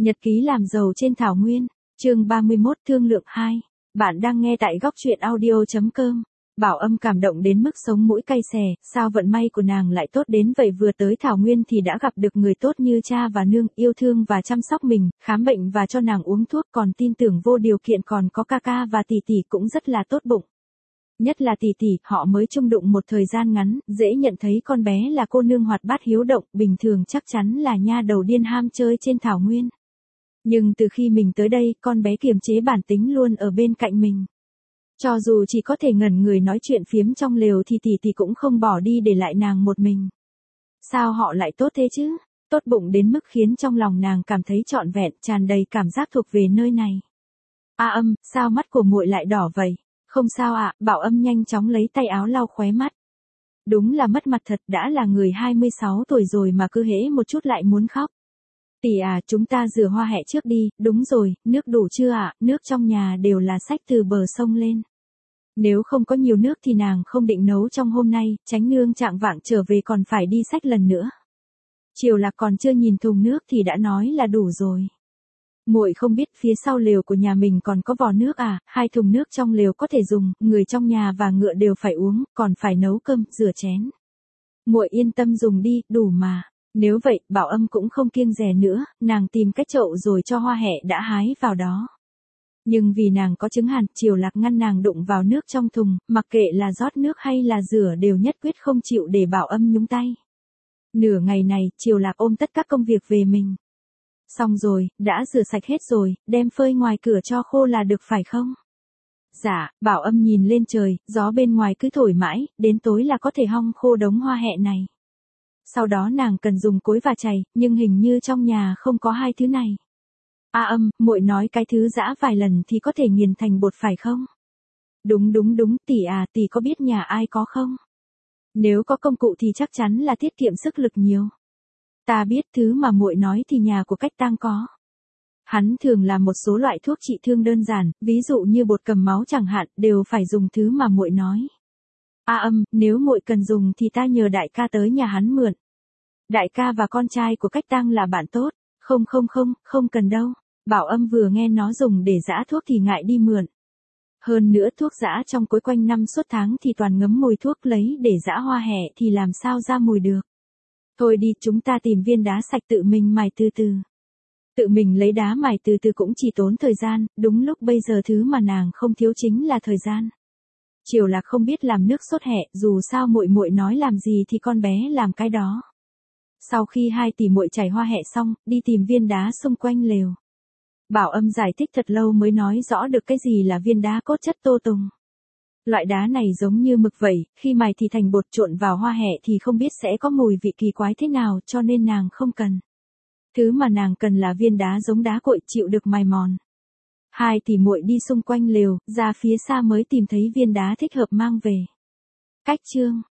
Nhật ký làm giàu trên thảo nguyên, chương 31 thương lượng 2. Bạn đang nghe tại góc truyện audio.com. Bảo Âm cảm động đến mức sống mũi cay xè, sao vận may của nàng lại tốt đến vậy, vừa tới thảo nguyên thì đã gặp được người tốt như cha và nương, yêu thương và chăm sóc mình, khám bệnh và cho nàng uống thuốc, còn tin tưởng vô điều kiện, còn có ca ca và tỷ tỷ cũng rất là tốt bụng. Nhất là tỷ tỷ, họ mới chung đụng một thời gian ngắn, dễ nhận thấy con bé là cô nương hoạt bát hiếu động, bình thường chắc chắn là nha đầu điên ham chơi trên thảo nguyên. Nhưng từ khi mình tới đây, con bé kiềm chế bản tính luôn ở bên cạnh mình. Cho dù chỉ có thể ngẩn người nói chuyện phiếm trong lều thì tỷ tỷ cũng không bỏ đi để lại nàng một mình. Sao họ lại tốt thế chứ? Tốt bụng đến mức khiến trong lòng nàng cảm thấy trọn vẹn, tràn đầy cảm giác thuộc về nơi này. Âm, sao mắt của muội lại đỏ vậy? Không sao ạ, Bảo Âm nhanh chóng lấy tay áo lau khóe mắt. Đúng là mất mặt thật, đã là người 26 tuổi rồi mà cứ hễ một chút lại muốn khóc. Tỷ à, chúng ta rửa hoa hẹ trước đi, đúng rồi, nước đủ chưa ạ, nước trong nhà đều là xách từ bờ sông lên. Nếu không có nhiều nước thì nàng không định nấu trong hôm nay, tránh nương trạng vạng trở về còn phải đi xách lần nữa. Chiều Lạc còn chưa nhìn thùng nước thì đã nói là đủ rồi. Muội không biết phía sau lều của nhà mình còn có vò nước à, 2 thùng nước trong lều có thể dùng, người trong nhà và ngựa đều phải uống, còn phải nấu cơm, rửa chén. Muội yên tâm dùng đi, đủ mà. Nếu vậy, Bảo Âm cũng không kiêng dè nữa, nàng tìm cái chậu rồi cho hoa hẹ đã hái vào đó. Nhưng vì nàng có chứng hàn, Chiều Lạc ngăn nàng đụng vào nước trong thùng, mặc kệ là rót nước hay là rửa đều nhất quyết không chịu để Bảo Âm nhúng tay. Nửa ngày này, Chiều Lạc ôm tất các công việc về mình. Xong rồi, đã rửa sạch hết rồi, đem phơi ngoài cửa cho khô là được phải không? Dạ, Bảo Âm nhìn lên trời, gió bên ngoài cứ thổi mãi, đến tối là có thể hong khô đống hoa hẹ này. Sau đó nàng cần dùng cối và chày, nhưng hình như trong nhà không có hai thứ này. Âm, muội nói cái thứ giã vài lần thì có thể nghiền thành bột phải không? Đúng, tỷ à, tỷ có biết nhà ai có không? Nếu có công cụ thì chắc chắn là tiết kiệm sức lực nhiều. Ta biết thứ mà muội nói thì nhà của Cách Tang có. Hắn thường làm một số loại thuốc trị thương đơn giản, ví dụ như bột cầm máu chẳng hạn, đều phải dùng thứ mà muội nói. Âm, nếu muội cần dùng thì ta nhờ đại ca tới nhà hắn mượn. Đại ca và con trai của Cách Tang là bạn tốt. Không cần đâu. Bảo Âm vừa nghe nó dùng để giã thuốc thì ngại đi mượn. Hơn nữa thuốc giã trong cối quanh năm suốt tháng thì toàn ngấm mùi thuốc, lấy để giã hoa hẹ thì làm sao ra mùi được. Thôi đi, chúng ta tìm viên đá sạch tự mình mài từ từ. Tự mình lấy đá mài từ từ cũng chỉ tốn thời gian, đúng lúc bây giờ thứ mà nàng không thiếu chính là thời gian. Chiều Lạc không biết làm nước sốt hẹ, dù sao muội nói làm gì thì con bé làm cái đó. Sau khi 2 tỷ muội chảy hoa hẹ xong, đi tìm viên đá xung quanh lều. Bảo Âm giải thích thật lâu mới nói rõ được cái gì là viên đá cốt chất tô tùng. Loại đá này giống như mực vậy, khi mài thì thành bột, trộn vào hoa hẹ thì không biết sẽ có mùi vị kỳ quái thế nào, cho nên nàng không cần. Thứ mà nàng cần là viên đá giống đá cội, chịu được mài mòn. 2 tỷ muội đi xung quanh lều, ra phía xa mới tìm thấy viên đá thích hợp mang về. Cách chương